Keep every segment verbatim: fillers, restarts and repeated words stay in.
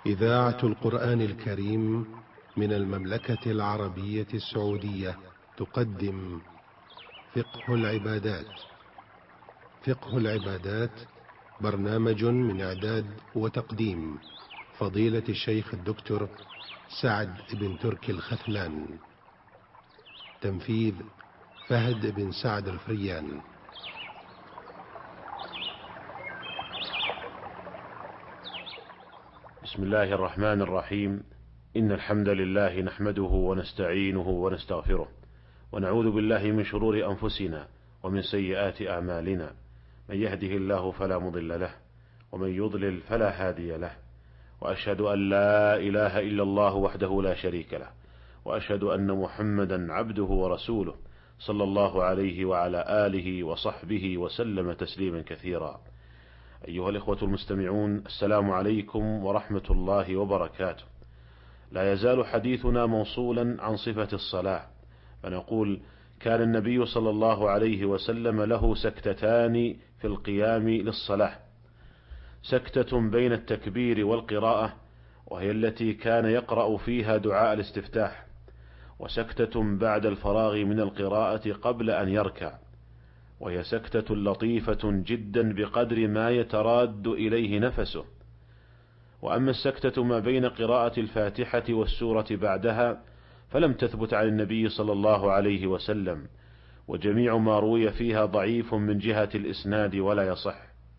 إذاعة القرآن الكريم من المملكة العربية السعودية تقدم فقه العبادات. فقه العبادات برنامج من إعداد وتقديم فضيلة الشيخ الدكتور سعد بن تركي الختلان. تنفيذ فهد بن سعد الفريان. بسم الله الرحمن الرحيم. إن الحمد لله نحمده ونستعينه ونستغفره، ونعوذ بالله من شرور أنفسنا ومن سيئات أعمالنا. من يهده الله فلا مضل له، ومن يضلل فلا هادي له. وأشهد أن لا إله إلا الله وحده لا شريك له، وأشهد أن محمدا عبده ورسوله صلى الله عليه وعلى آله وصحبه وسلم تسليما كثيرا. أيها الإخوة المستمعون، السلام عليكم ورحمة الله وبركاته. لا يزال حديثنا موصولا عن صفة الصلاة، فنقول: كان النبي صلى الله عليه وسلم له سكتتان في القيام للصلاة، سكتة بين التكبير والقراءة وهي التي كان يقرأ فيها دعاء الاستفتاح، وسكتة بعد الفراغ من القراءة قبل أن يركع، وهي سكتة لطيفة جدا بقدر ما يتراد إليه نفسه. وأما السكتة ما بين قراءة الفاتحة والسورة بعدها فلم تثبت عن النبي صلى الله عليه وسلم، وجميع ما روي فيها ضعيف من جهة الإسناد ولا يصح.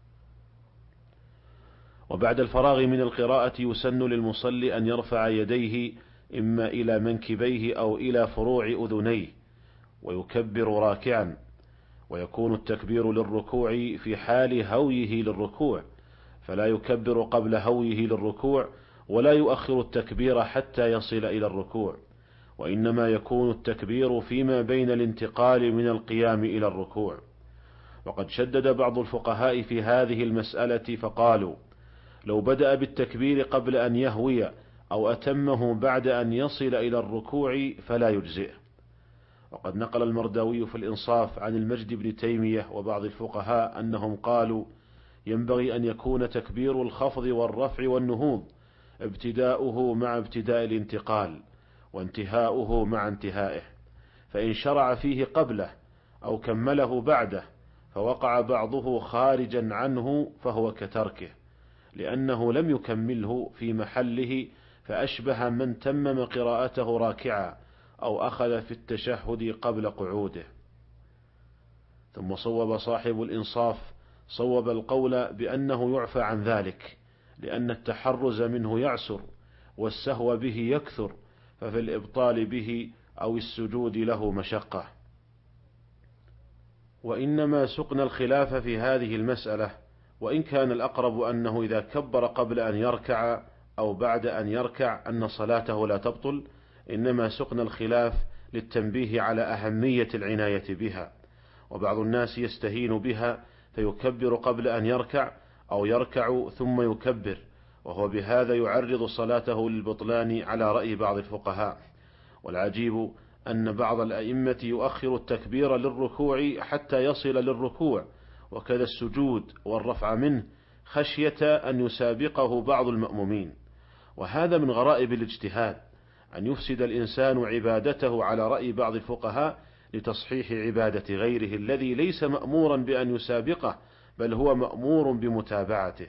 وبعد الفراغ من القراءة يسن للمصلي أن يرفع يديه إما إلى منكبيه أو إلى فروع أذنيه ويكبر راكعا، ويكون التكبير للركوع في حال هويه للركوع، فلا يكبر قبل هويه للركوع ولا يؤخر التكبير حتى يصل إلى الركوع، وإنما يكون التكبير فيما بين الانتقال من القيام إلى الركوع. وقد شدد بعض الفقهاء في هذه المسألة فقالوا: لو بدأ بالتكبير قبل أن يهوي أو أتمه بعد أن يصل إلى الركوع فلا يجزئه. وقد نقل المرداوي في الإنصاف عن المجد بن تيمية وبعض الفقهاء أنهم قالوا: ينبغي أن يكون تكبير الخفض والرفع والنهوض ابتداؤه مع ابتداء الانتقال، وانتهاؤه مع انتهائه، فإن شرع فيه قبله أو كمله بعده فوقع بعضه خارجا عنه فهو كتركه، لأنه لم يكمله في محله، فأشبه من تمم قراءته راكعا أو أخذ في التشهد قبل قعوده. ثم صوب صاحب الإنصاف صوب القول بأنه يعفى عن ذلك، لأن التحرز منه يعسر والسهو به يكثر، ففي الإبطال به أو السجود له مشقة. وإنما سقنا الخلاف في هذه المسألة، وإن كان الأقرب أنه إذا كبر قبل أن يركع أو بعد أن يركع أن صلاته لا تبطل، إنما سقنا الخلاف للتنبيه على أهمية العناية بها. وبعض الناس يستهين بها فيكبر قبل أن يركع أو يركع ثم يكبر، وهو بهذا يعرض صلاته للبطلان على رأي بعض الفقهاء. والعجيب أن بعض الأئمة يؤخر التكبير للركوع حتى يصل للركوع، وكذا السجود والرفع منه، خشية أن يسابقه بعض المأمومين. وهذا من غرائب الاجتهاد، أن يفسد الإنسان عبادته على رأي بعض الفقهاء لتصحيح عبادة غيره الذي ليس مأمورا بأن يسابقه، بل هو مأمور بمتابعته.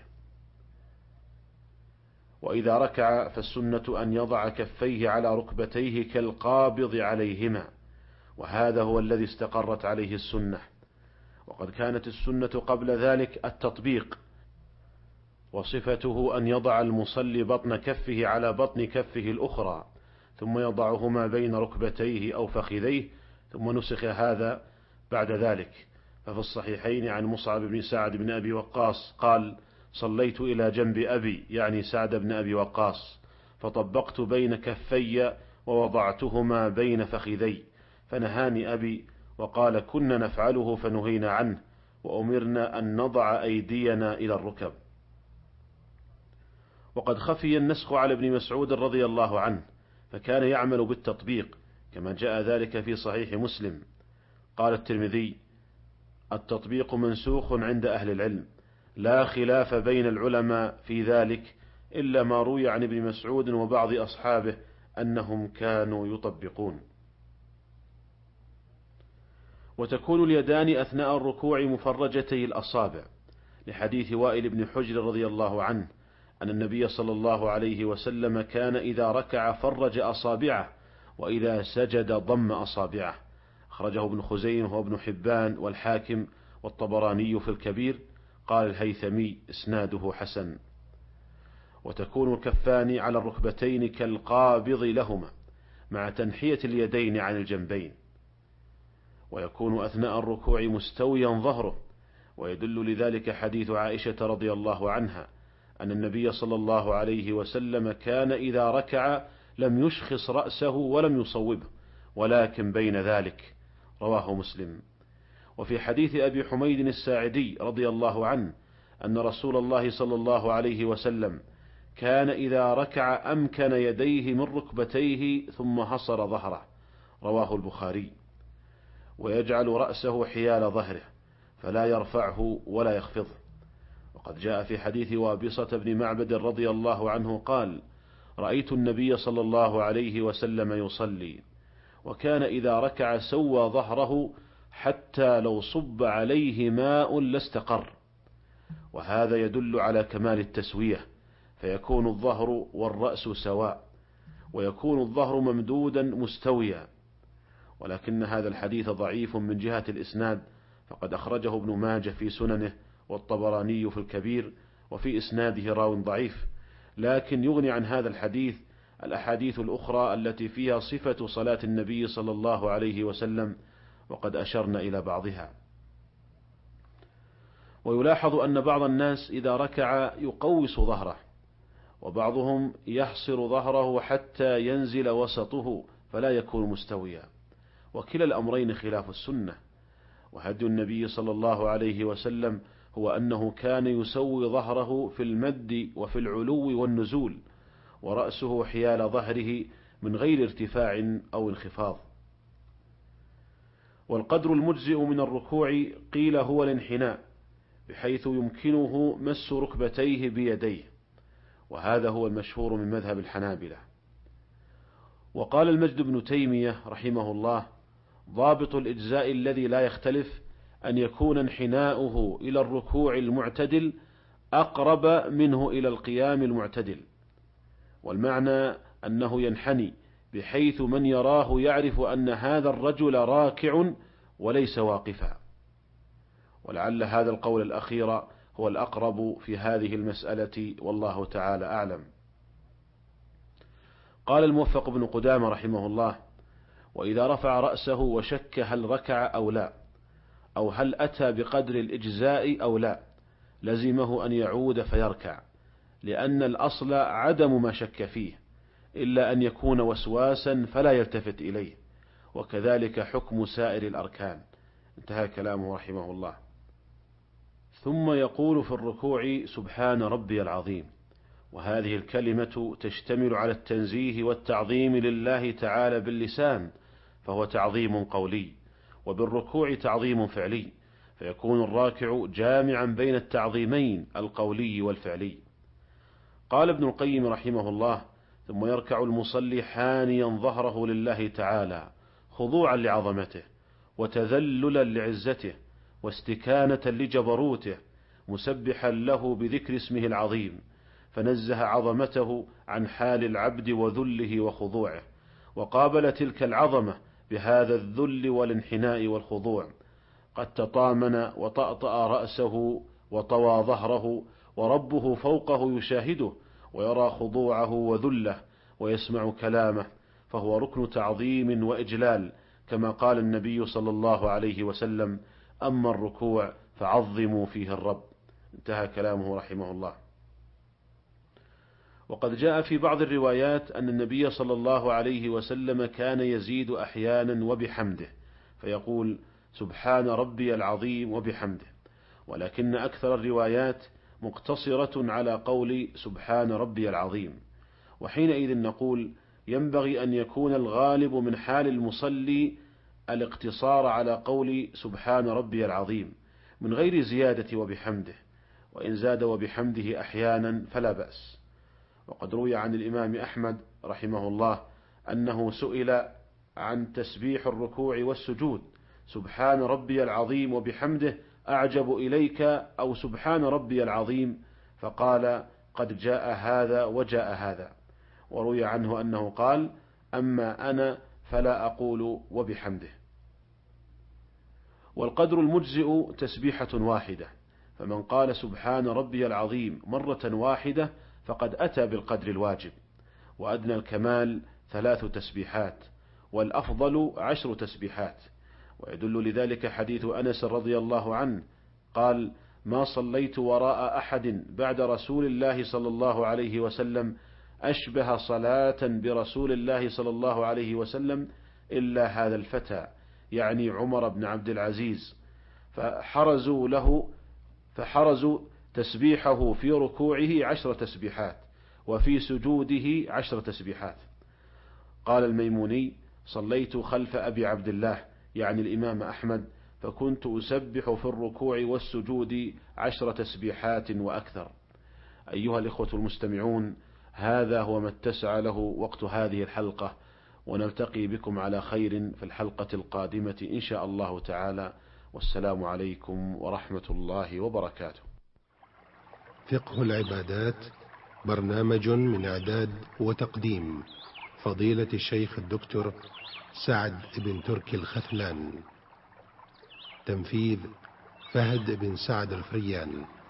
وإذا ركع فالسنة أن يضع كفيه على ركبتيه كالقابض عليهما، وهذا هو الذي استقرت عليه السنة. وقد كانت السنة قبل ذلك التطبيق، وصفته أن يضع المصلي بطن كفه على بطن كفه الأخرى ثم يضعهما بين ركبتيه أو فخذيه، ثم نسخ هذا بعد ذلك. ففي الصحيحين عن مصعب بن سعد بن أبي وقاص قال: صليت إلى جنب أبي، يعني سعد بن أبي وقاص، فطبقت بين كفي ووضعتهما بين فخذي، فنهاني أبي وقال: كنا نفعله فنهينا عنه، وأمرنا أن نضع أيدينا إلى الركب. وقد خفي النسخ على ابن مسعود رضي الله عنه، فكان يعمل بالتطبيق كما جاء ذلك في صحيح مسلم. قال الترمذي: التطبيق منسوخ عند أهل العلم، لا خلاف بين العلماء في ذلك، إلا ما روي عن ابن مسعود وبعض أصحابه أنهم كانوا يطبقون. وتكون اليدان أثناء الركوع مفرجتي الأصابع، لحديث وائل بن حجر رضي الله عنه أن النبي صلى الله عليه وسلم كان إذا ركع فرج أصابعه، وإذا سجد ضم أصابعه. أخرجه ابن خزيمة وابن حبان والحاكم والطبراني في الكبير. قال الهيثمي إسناده حسن. وتكون الكفان على الركبتين كالقابض لهما، مع تنحية اليدين عن الجنبين. ويكون أثناء الركوع مستويا ظهره، ويدل لذلك حديث عائشة رضي الله عنها أن النبي صلى الله عليه وسلم كان إذا ركع لم يشخص رأسه ولم يصوبه، ولكن بين ذلك. رواه مسلم. وفي حديث أبي حميد الساعدي رضي الله عنه أن رسول الله صلى الله عليه وسلم كان إذا ركع أمكن يديه من ركبتيه ثم حصر ظهره. رواه البخاري. ويجعل رأسه حيال ظهره فلا يرفعه ولا يخفضه. وقد جاء في حديث وابصة بن معبد رضي الله عنه قال: رأيت النبي صلى الله عليه وسلم يصلي، وكان إذا ركع سوى ظهره حتى لو صب عليه ماء لاستقر. وهذا يدل على كمال التسوية، فيكون الظهر والرأس سواء، ويكون الظهر ممدودا مستويا. ولكن هذا الحديث ضعيف من جهة الإسناد، فقد أخرجه ابن ماجه في سننه والطبراني في الكبير، وفي إسناده راو ضعيف. لكن يغني عن هذا الحديث الأحاديث الأخرى التي فيها صفة صلاة النبي صلى الله عليه وسلم، وقد أشرنا إلى بعضها. ويلاحظ أن بعض الناس إذا ركع يقوس ظهره، وبعضهم يحصر ظهره حتى ينزل وسطه فلا يكون مستويا، وكلا الأمرين خلاف السنة. وهدي النبي صلى الله عليه وسلم هو أنه كان يسوي ظهره في المد وفي العلو والنزول، ورأسه حيال ظهره من غير ارتفاع أو انخفاض. والقدر المجزئ من الركوع قيل هو الانحناء، بحيث يمكنه مس ركبتيه بيديه، وهذا هو المشهور من مذهب الحنابلة. وقال المجد بن تيمية رحمه الله: ضابط الإجزاء الذي لا يختلف أن يكون انحناؤه إلى الركوع المعتدل أقرب منه إلى القيام المعتدل. والمعنى أنه ينحني بحيث من يراه يعرف أن هذا الرجل راكع وليس واقفا. ولعل هذا القول الأخير هو الأقرب في هذه المسألة، والله تعالى أعلم. قال الموفق بن قدامة رحمه الله: وإذا رفع رأسه وشك هل ركع أو لا، أو هل أتى بقدر الإجزاء أو لا، لزمه أن يعود فيركع، لأن الأصل عدم ما شك فيه، إلا أن يكون وسواسا فلا يلتفت إليه، وكذلك حكم سائر الأركان. انتهى كلامه رحمه الله. ثم يقول في الركوع: سبحان ربي العظيم. وهذه الكلمة تشتمل على التنزيه والتعظيم لله تعالى باللسان، فهو تعظيم قولي، وبالركوع تعظيم فعلي، فيكون الراكع جامعا بين التعظيمين القولي والفعلي. قال ابن القيم رحمه الله: ثم يركع المصلي حانيا ظهره لله تعالى، خضوعا لعظمته، وتذللا لعزته، واستكانة لجبروته، مسبحا له بذكر اسمه العظيم، فنزه عظمته عن حال العبد وذله وخضوعه، وقابل تلك العظمة بهذا الذل والانحناء والخضوع. قد تطامن وطأطأ رأسه وطوى ظهره، وربه فوقه يشاهده ويرى خضوعه وذله ويسمع كلامه، فهو ركن تعظيم وإجلال، كما قال النبي صلى الله عليه وسلم: أما الركوع فعظموا فيه الرب. انتهى كلامه رحمه الله. وقد جاء في بعض الروايات أن النبي صلى الله عليه وسلم كان يزيد أحيانا وبحمده، فيقول: سبحان ربي العظيم وبحمده. ولكن أكثر الروايات مقتصرة على قول سبحان ربي العظيم. وحينئذ نقول: ينبغي أن يكون الغالب من حال المصلي الاقتصار على قول سبحان ربي العظيم من غير زيادة وبحمده، وإن زاد وبحمده أحيانا فلا بأس. وقد روي عن الإمام أحمد رحمه الله أنه سئل عن تسبيح الركوع والسجود: سبحان ربي العظيم وبحمده أعجب إليك أو سبحان ربي العظيم؟ فقال: قد جاء هذا وجاء هذا. وروي عنه أنه قال: أما أنا فلا أقول وبحمده. والقدر المجزئ تسبيحة واحدة، فمن قال سبحان ربي العظيم مرة واحدة فقد أتى بالقدر الواجب. وأدنى الكمال ثلاث تسبيحات، والأفضل عشر تسبيحات. ويدل لذلك حديث أنس رضي الله عنه قال: ما صليت وراء أحد بعد رسول الله صلى الله عليه وسلم أشبه صلاة برسول الله صلى الله عليه وسلم إلا هذا الفتى، يعني عمر بن عبد العزيز، فحرزوا له فحرزوا تسبيحه في ركوعه عشر تسبيحات، وفي سجوده عشر تسبيحات. قال الميموني: صليت خلف أبي عبد الله، يعني الإمام أحمد، فكنت أسبح في الركوع والسجود عشر تسبيحات وأكثر. أيها الإخوة المستمعون، هذا هو ما اتسع له وقت هذه الحلقة، ونلتقي بكم على خير في الحلقة القادمة إن شاء الله تعالى، والسلام عليكم ورحمة الله وبركاته. فقه العبادات برنامج من إعداد وتقديم فضيلة الشيخ الدكتور سعد بن تركي الخثلان. تنفيذ فهد بن سعد الفريان.